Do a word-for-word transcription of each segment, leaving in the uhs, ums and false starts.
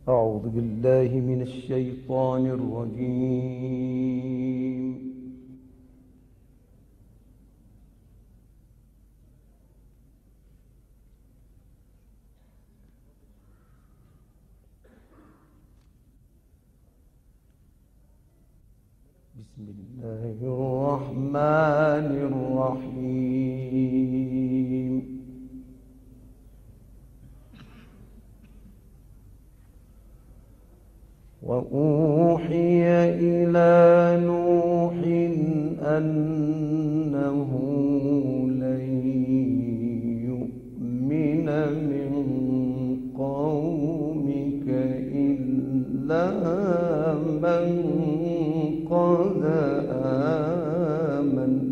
أعوذ بالله من الشيطان الرجيم. بسم الله الرحمن الرحيم. وأوحي إلى نوح أنه لن يؤمن من قومك إلا من قد آمن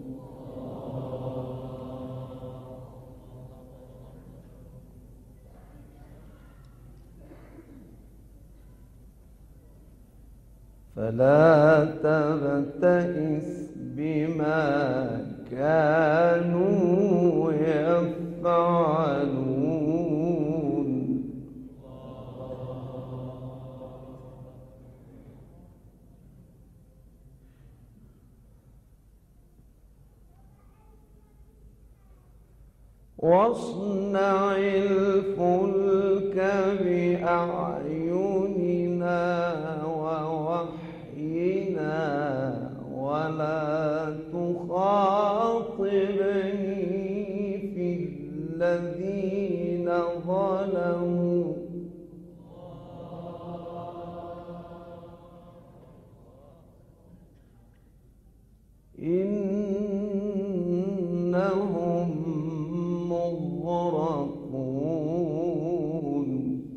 فلا تبتئس بما كانوا يفعلون. واصنع الفلك بأعيننا ووحينا ولا تخاطبني في الذين ظلموا إنهم مغرقون.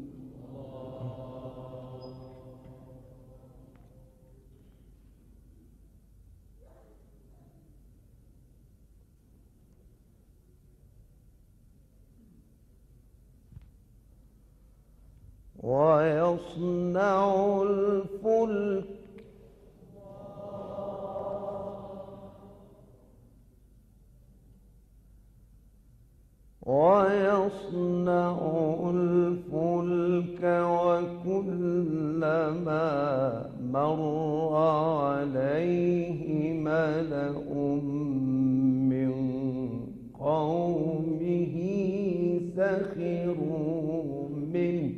ويصنع الفلك ويصنع الفلك وكلما مر عليه ملأ من قومه سخروا منه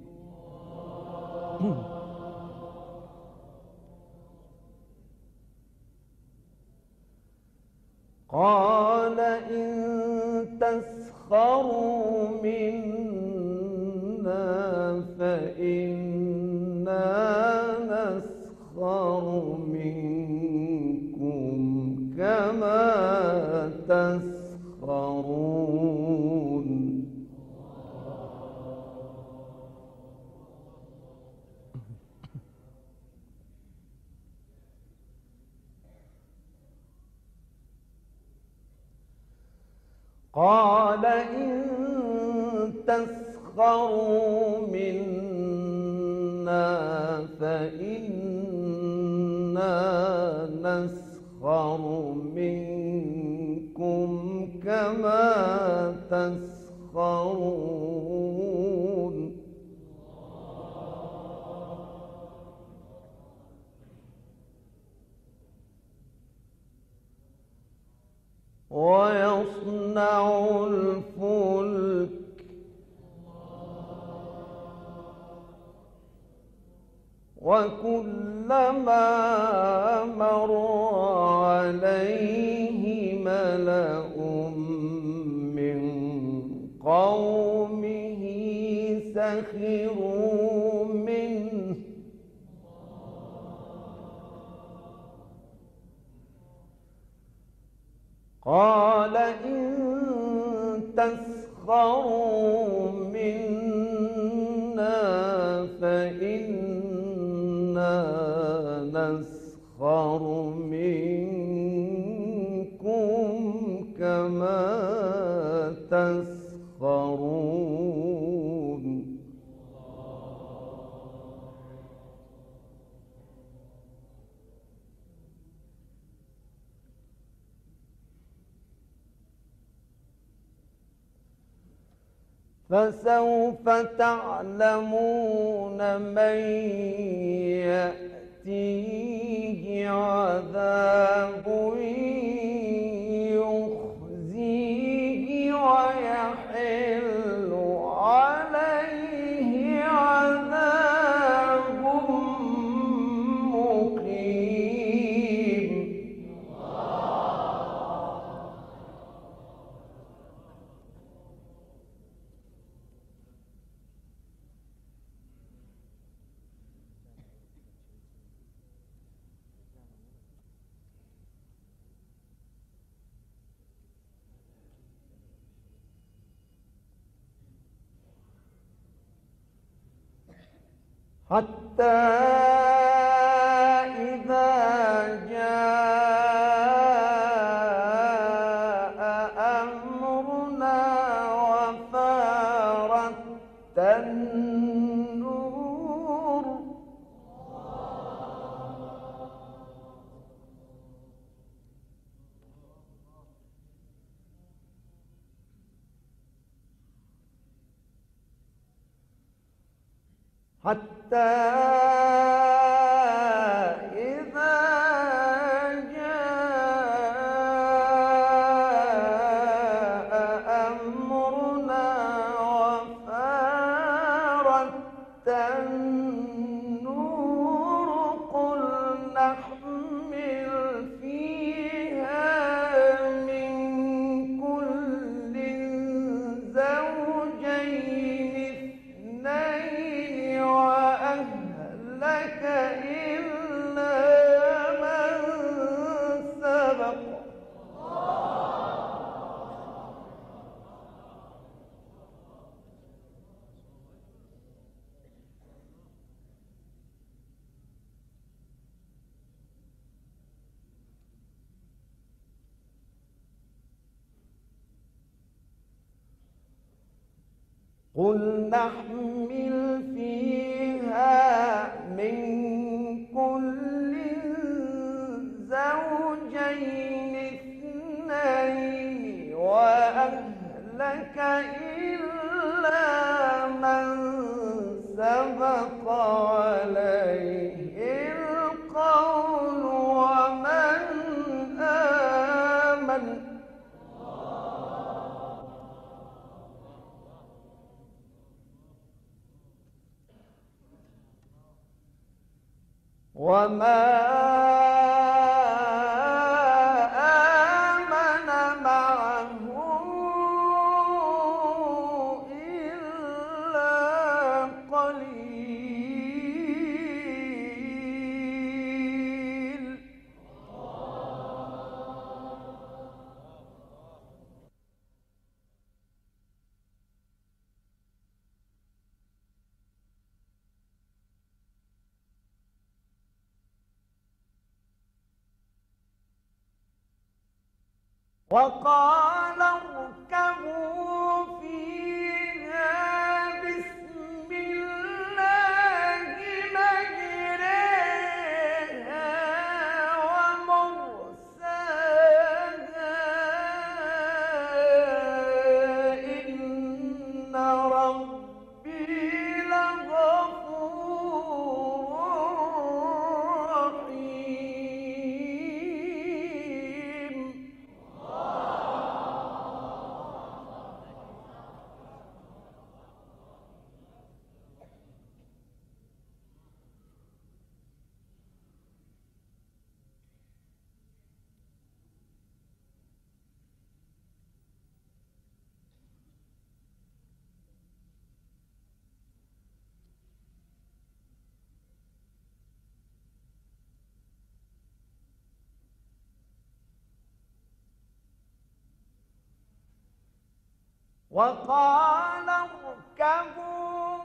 قال إن تسخروا منا فإنا نسخر منكم كما تسخرون. قال إن تسخروا منا فإنا نسخر منكم كما تسخرون. ويصنع الفلك وكلما مر عليه ملأ من قومه سخروا منه قال إن تسخروا منا فإنا نسخر منكم كما تسخرون. فسوف تعلمون من يأتيه عذاب يخزيه ويحل عليه عذاب مقيم. حتى إذا جاء أمرنا وفارت النور حتى إذا جاء أمرنا وفارت النور قل نحمل فيها من كل زوجين اثنين وأهلك إلا من سبق قل نحمل فيها من كل زوجين اثنين وأهلك إلا من سبق عليه القول ومن آمن وما آمن معه إلا قليل. وقال اركبوا فيها بسم الله مجريها ومرساها إن ربي لغفور رحيم. وقال اركبوا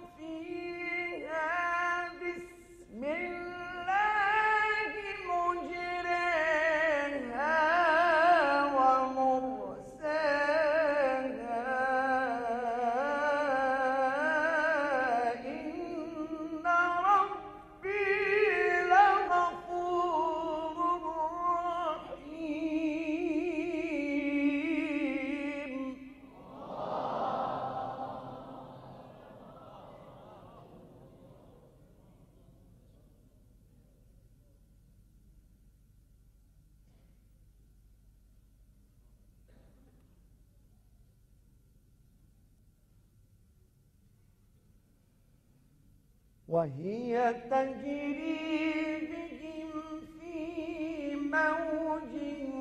فيها بسم الله مجريها ومرساها إن ربي لغفور رحيم. وهي تجري بهم في موج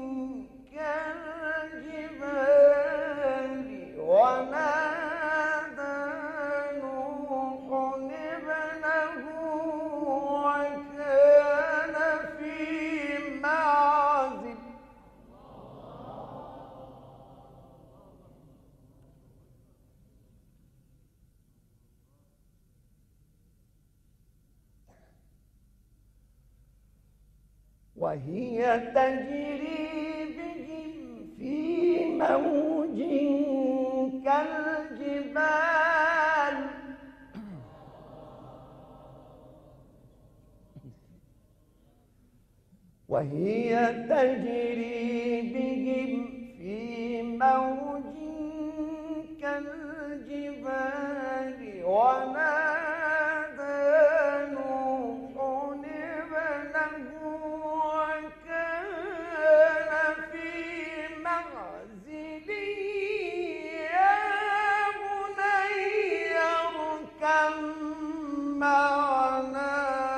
كالجبال ونادى نوح ابنه وكان في معزل وهي تجري بهم في موج كالجبال وهي تجري بهم في موج كالجبال ونادى نوح ابنه وكان في معزل يا بني اركب معنا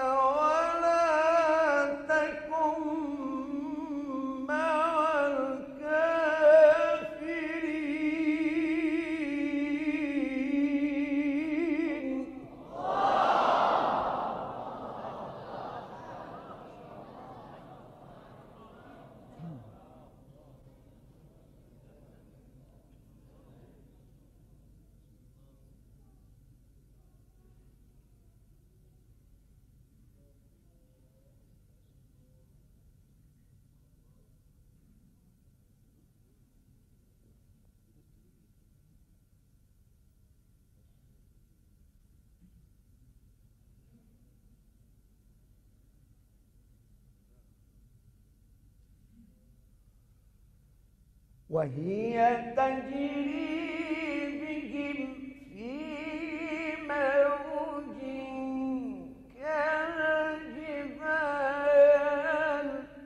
وهي تجري بهم في موج كالجبال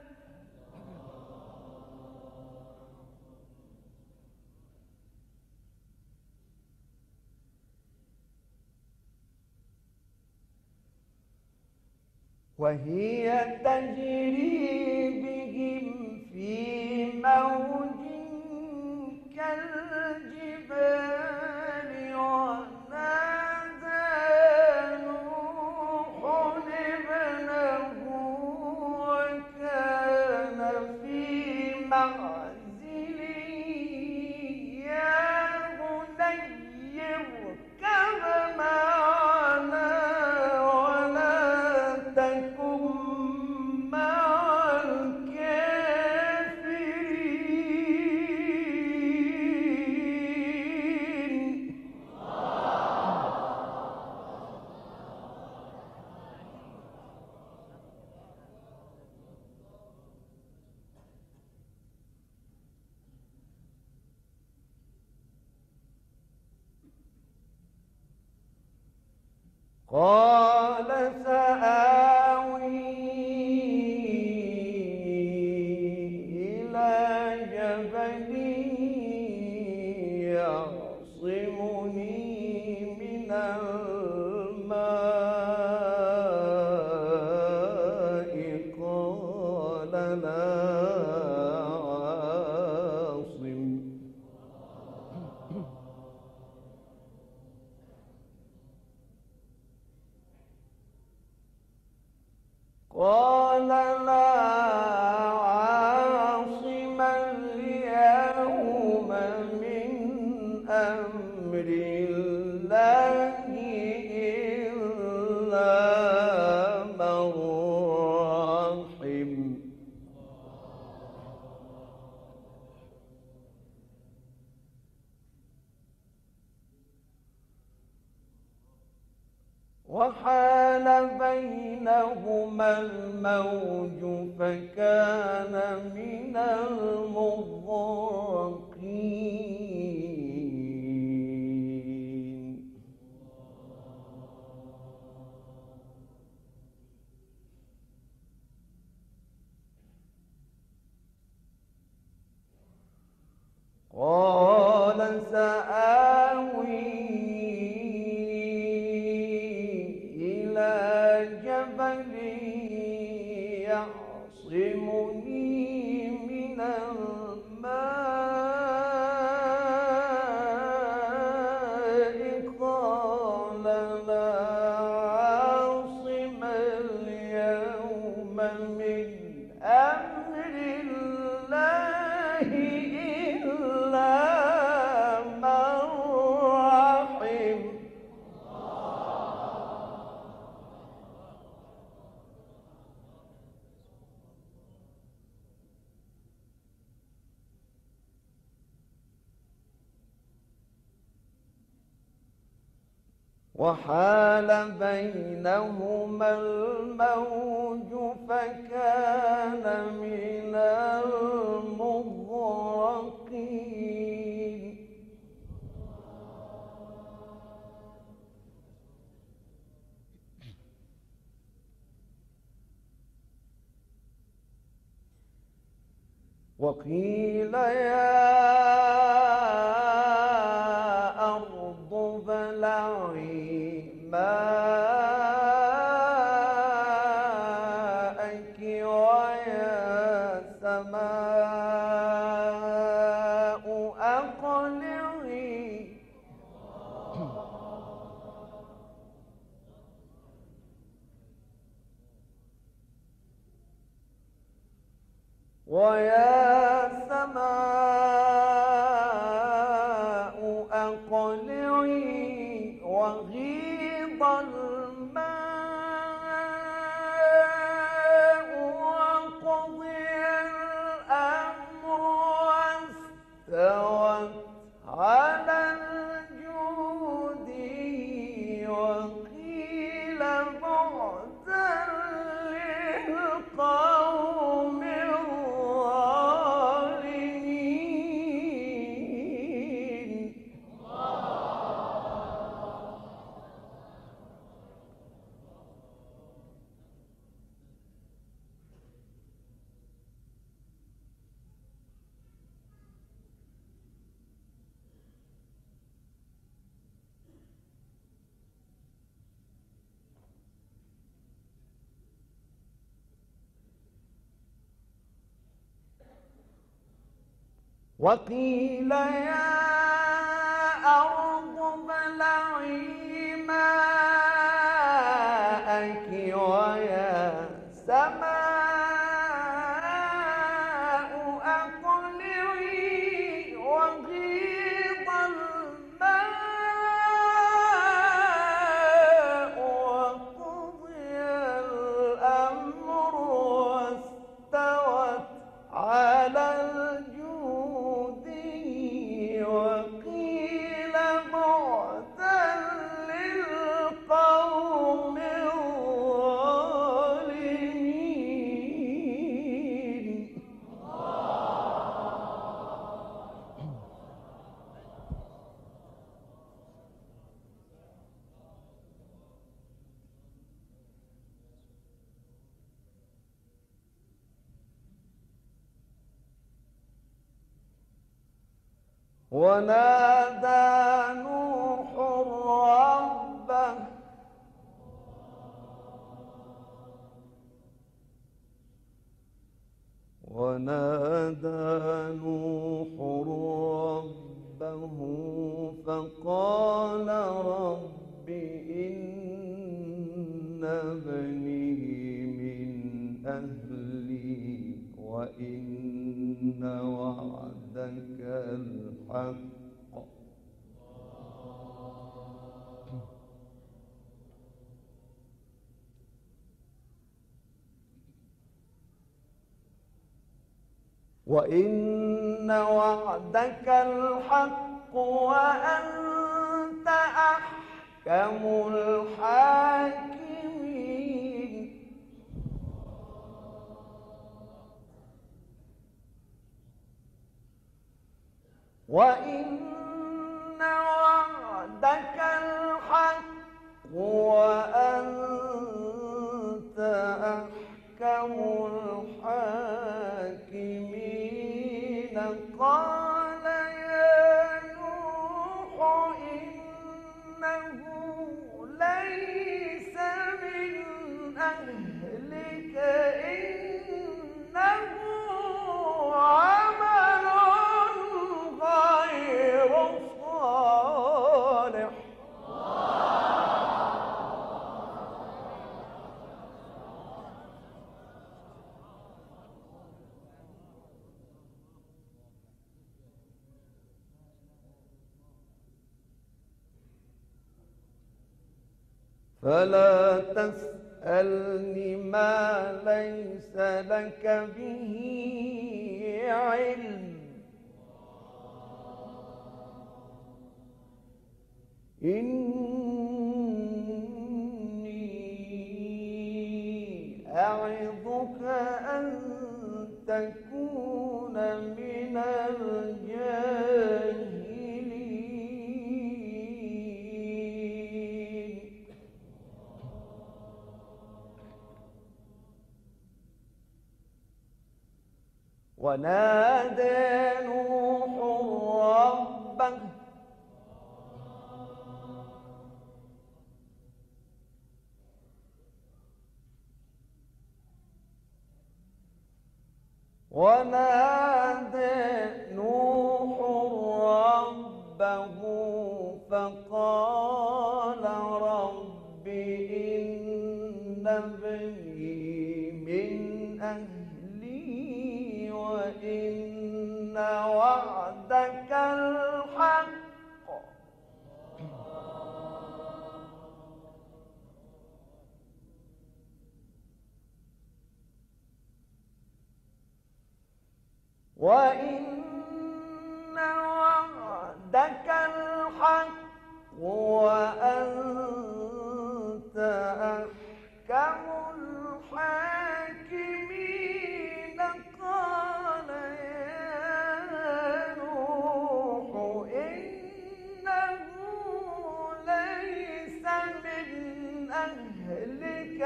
وهي تجري بهم في موج كالجبال ونادى نوح ابنه وكان في معزل يا بني اركب معنا ولا تكن مع قال سآوي إلى جبل يعصمني من الماء قال لا عاصم قال لا عاصم اليوم من أمر الله إلا من رحم وحال بينهما الموج فكان من المغرقين قال سآوي إلى وحال بينهما الموج فكان من المغرقين وقيل يا أرض ابلعي ماءك ويا سماء أقلعي ويا سماء أقلعي وغيض الماء وقضي الأمر واستوت على الجود وقيل بعدا للقوم وقيل يا أرض ابلعي ماءك ويا سماء أقلعي وغيض الماء وقضي الأمر واستوت على الجود وقيل بعدا للقوم الظالمين ونادى نوح ربه ونادى نوح ربه فقال رب إن ابني من أهلي وإن وعدك الحق وإن وعدك الحق وأنت أحكم الحاكمين وإن وعدك الحق وأنت أحكم الحاكمين قال يا نوح إنه ليس من أهلك إنه عمل غير صالح فلا تسألني ما ليس لك به علم إني أعظك أن تكون من الجاهلين. ونادى نوح ربه ونادى نوح ربه فقال رب إن ابني من أهلي وإن وعدك الحق وإن وعدك الحق وأنت أحكم الحاكمين. قال يا نوح إنه ليس من أهلك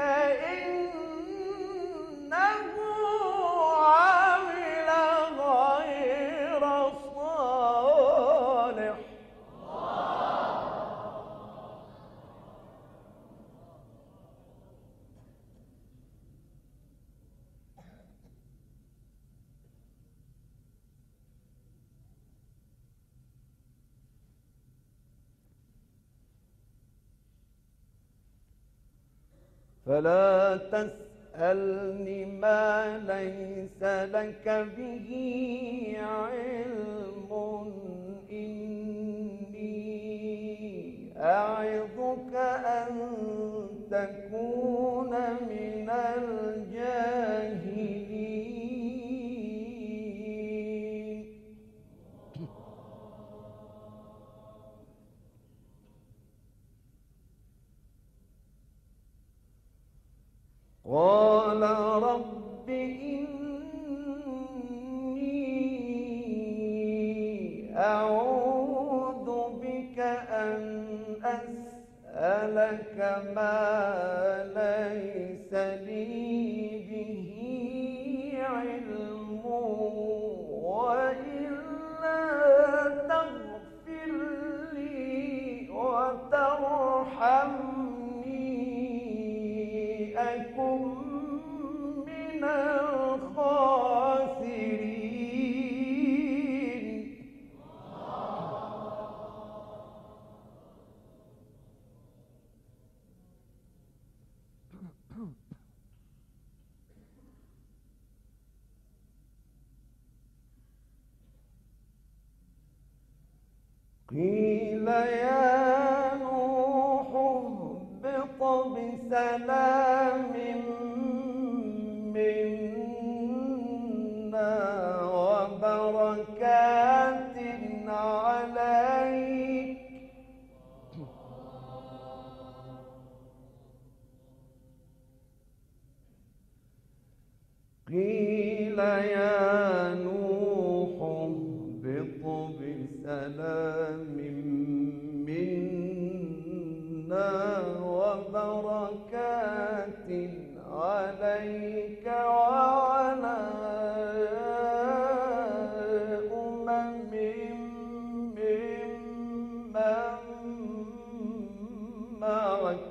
إنه عمل غير صالح فلا تسألني ما ليس لك به علم إني أعظك أن تكون من الجاهلين. قال رب إني أعوذ بك أن أسألك ما ليس لي به علم وإلا تغفر لي وترحمني أكن من الخاسرين. قيل يا نوح اهبط بسلام منا وبركات عليك قيل يا نوح اهبط بسلام منا وبركات عليك وعلى أمم ممن معك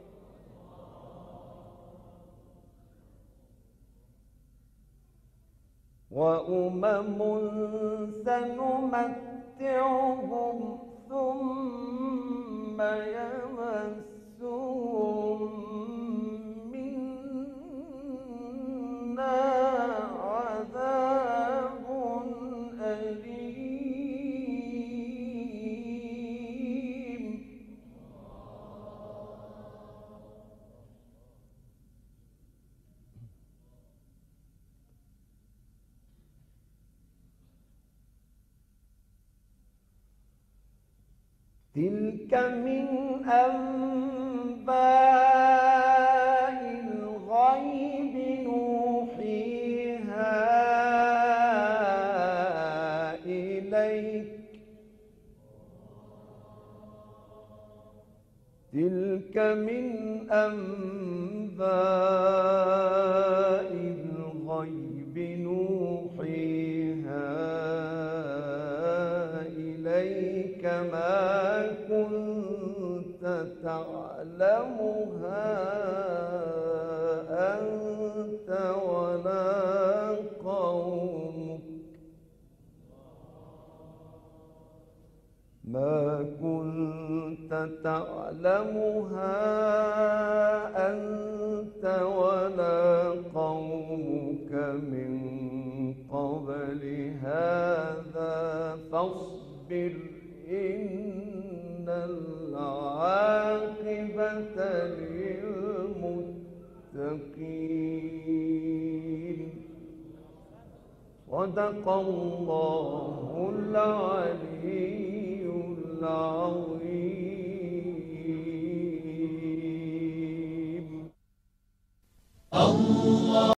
وأمم سنمتعهم ثم يمسهم منا عذاب أليم. تلك من أنباء الغيب نوحيها إليك تلك من أنباء الغيب نوحيها إليك ما كنت تعلمها أنت ولا قومك ما كنت تعلمها أنت ولا قومك من قبل هذا فاصبر إن العاقبة للمتقين. صدق الله العلي العظيم.